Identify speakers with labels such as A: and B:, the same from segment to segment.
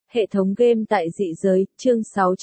A: Hệ thống game tại dị giới, chương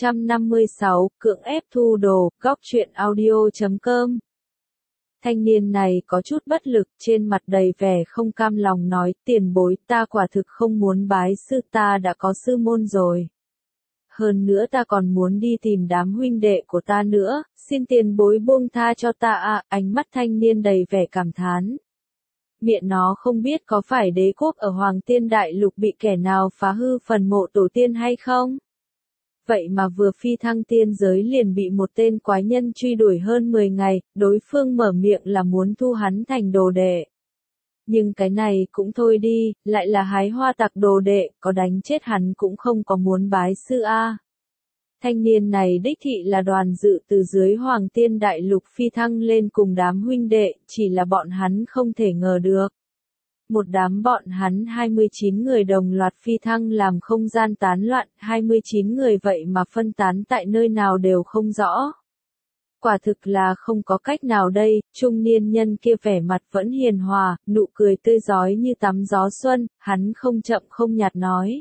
A: 656, cưỡng ép thu đồ, góc truyện audio.com. Thanh niên này có chút bất lực, trên mặt đầy vẻ không cam lòng nói, tiền bối, ta quả thực không muốn bái sư, ta đã có sư môn rồi. Hơn nữa ta còn muốn đi tìm đám huynh đệ của ta nữa, xin tiền bối buông tha cho ta à, ánh mắt thanh niên đầy vẻ cảm thán. Miệng nó không biết có phải đế quốc ở Hoàng Tiên Đại Lục bị kẻ nào phá hư phần mộ tổ tiên hay không? Vậy mà vừa phi thăng tiên giới liền bị một tên quái nhân truy đuổi hơn 10 ngày, đối phương mở miệng là muốn thu hắn thành đồ đệ. Nhưng cái này cũng thôi đi, lại là hái hoa tặc đồ đệ, có đánh chết hắn cũng không có muốn bái sư a. Thanh niên này đích thị là Đoàn Dự từ dưới Hoàng Tiên Đại Lục phi thăng lên cùng đám huynh đệ, chỉ là bọn hắn không thể ngờ được. Một đám bọn hắn 29 người đồng loạt phi thăng làm không gian tán loạn, 29 người vậy mà phân tán tại nơi nào đều không rõ. Quả thực là không có cách nào đây, trung niên nhân kia vẻ mặt vẫn hiền hòa, nụ cười tươi rói như tắm gió xuân, hắn không chậm không nhạt nói.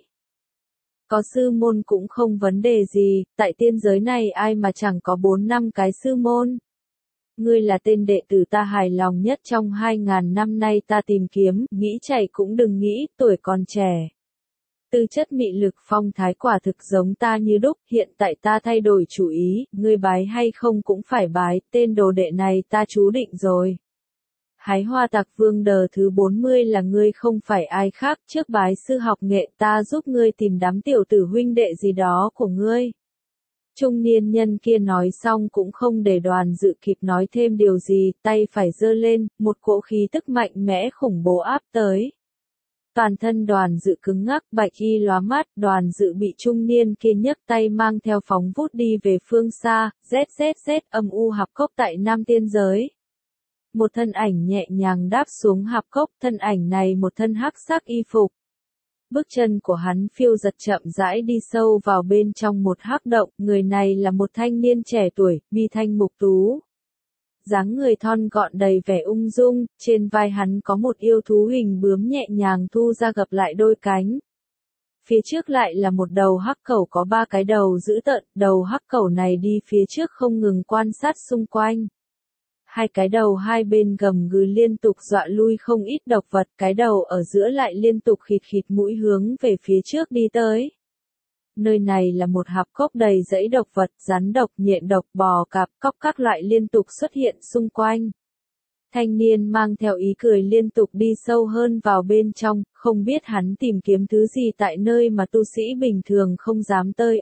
A: Có sư môn cũng không vấn đề gì, tại tiên giới này ai mà chẳng có 4-5 cái sư môn. Ngươi là tên đệ tử ta hài lòng nhất trong 2.000 năm nay ta tìm kiếm, nghĩ chạy cũng đừng nghĩ, tuổi còn trẻ. Tư chất mị lực phong thái quả thực giống ta như đúc, hiện tại ta thay đổi chủ ý, ngươi bái hay không cũng phải bái, tên đồ đệ này ta chú định rồi. Hái hoa tặc vương đờ thứ 40 là ngươi không phải ai khác, trước bái sư học nghệ ta giúp ngươi tìm đám tiểu tử huynh đệ gì đó của ngươi. Trung niên nhân kia nói xong cũng không để Đoàn Dự kịp nói thêm điều gì, tay phải giơ lên, một cỗ khí tức mạnh mẽ khủng bố áp tới. Toàn thân Đoàn Dự cứng ngắc, bạch y lóa mắt, Đoàn Dự bị trung niên kia nhấc tay mang theo phóng vút đi về phương xa, ZZZ âm u hạp cốc tại Nam Tiên Giới. Một thân ảnh nhẹ nhàng đáp xuống hạp cốc, thân ảnh này một thân hắc sắc y phục. Bước chân của hắn phiêu giật chậm rãi đi sâu vào bên trong một hắc động, người này là một thanh niên trẻ tuổi, mi thanh mục tú. Dáng người thon gọn đầy vẻ ung dung, trên vai hắn có một yêu thú hình bướm nhẹ nhàng thu ra gập lại đôi cánh. Phía trước lại là một đầu hắc cẩu có 3 cái đầu dữ tợn, đầu hắc cẩu này đi phía trước không ngừng quan sát xung quanh. Hai cái đầu hai bên gầm gừ liên tục dọa lui không ít độc vật, cái đầu ở giữa lại liên tục khịt khịt mũi hướng về phía trước đi tới. Nơi này là một hạp cốc đầy dãy độc vật, rắn độc, nhện độc, bò cạp, cóc các loại liên tục xuất hiện xung quanh. Thanh niên mang theo ý cười liên tục đi sâu hơn vào bên trong, không biết hắn tìm kiếm thứ gì tại nơi mà tu sĩ bình thường không dám tới,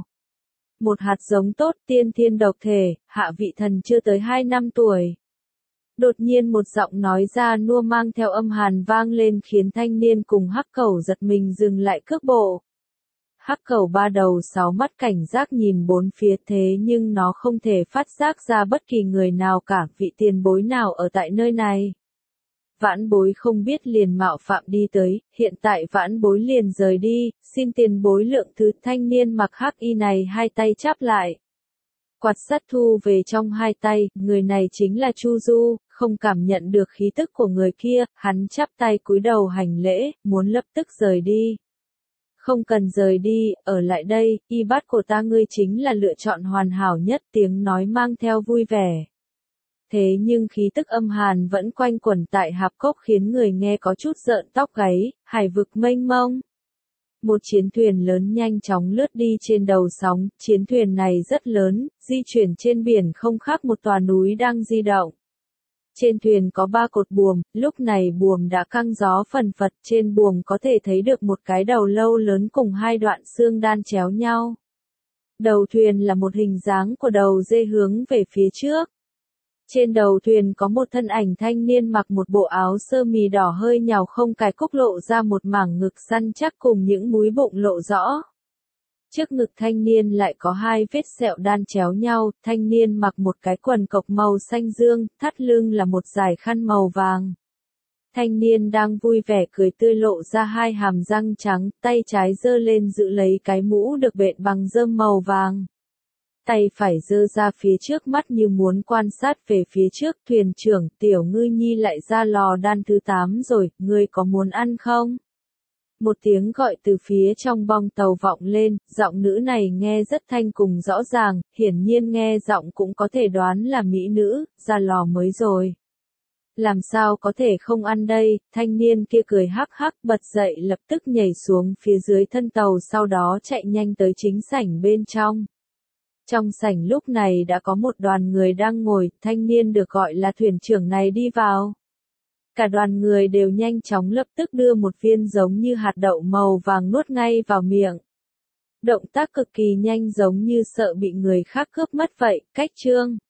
A: Một hạt giống tốt, tiên thiên độc thể, hạ vị thần chưa tới 2 năm tuổi. Đột nhiên một giọng nói ra nua mang theo âm hàn vang lên khiến thanh niên cùng hắc cẩu giật mình dừng lại cước bộ. Hắc cẩu 3 đầu 6 mắt cảnh giác nhìn bốn phía thế nhưng nó không thể phát giác ra bất kỳ người nào cả, vị tiền bối nào ở tại nơi này. Vãn bối không biết liền mạo phạm đi tới, hiện tại vãn bối liền rời đi, xin tiền bối lượng thứ. Thanh niên mặc hắc y này hai tay chắp lại. Quạt sắt thu về trong hai tay, người này chính là Chu Du, không cảm nhận được khí tức của người kia, hắn chắp tay cúi đầu hành lễ, muốn lập tức rời đi. Không cần rời đi, ở lại đây, y bát của ta ngươi chính là lựa chọn hoàn hảo nhất, tiếng nói mang theo vui vẻ. Thế nhưng khí tức âm hàn vẫn quanh quẩn tại hạp cốc khiến người nghe có chút rợn tóc gáy, hải vực mênh mông. Một chiến thuyền lớn nhanh chóng lướt đi trên đầu sóng, chiến thuyền này rất lớn, di chuyển trên biển không khác một tòa núi đang di động. Trên thuyền có 3 cột buồm, lúc này buồm đã căng gió phần phật, trên buồm có thể thấy được một cái đầu lâu lớn cùng 2 đoạn xương đan chéo nhau. Đầu thuyền là một hình dáng của đầu dê hướng về phía trước. Trên đầu thuyền có một thân ảnh thanh niên mặc một bộ áo sơ mi đỏ hơi nhàu không cài cúc lộ ra một mảng ngực săn chắc cùng những múi bụng lộ rõ. Trước ngực thanh niên lại có 2 vết sẹo đan chéo nhau, thanh niên mặc một cái quần cộc màu xanh dương, thắt lưng là một dải khăn màu vàng. Thanh niên đang vui vẻ cười tươi lộ ra 2 hàm răng trắng, tay trái giơ lên giữ lấy cái mũ được bện bằng rơm màu vàng. Tay phải giơ ra phía trước mắt như muốn quan sát về phía trước. Thuyền trưởng, tiểu ngư nhi lại ra lò đan thứ 8 rồi, ngươi có muốn ăn không? Một tiếng gọi từ phía trong bong tàu vọng lên, giọng nữ này nghe rất thanh cùng rõ ràng, hiển nhiên nghe giọng cũng có thể đoán là mỹ nữ, ra lò mới rồi. Làm sao có thể không ăn đây, thanh niên kia cười hắc hắc bật dậy lập tức nhảy xuống phía dưới thân tàu sau đó chạy nhanh tới chính sảnh bên trong. Trong sảnh lúc này đã có một đoàn người đang ngồi, thanh niên được gọi là thuyền trưởng này đi vào. Cả đoàn người đều nhanh chóng lập tức đưa một viên giống như hạt đậu màu vàng nuốt ngay vào miệng. Động tác cực kỳ nhanh giống như sợ bị người khác cướp mất vậy, cách chương.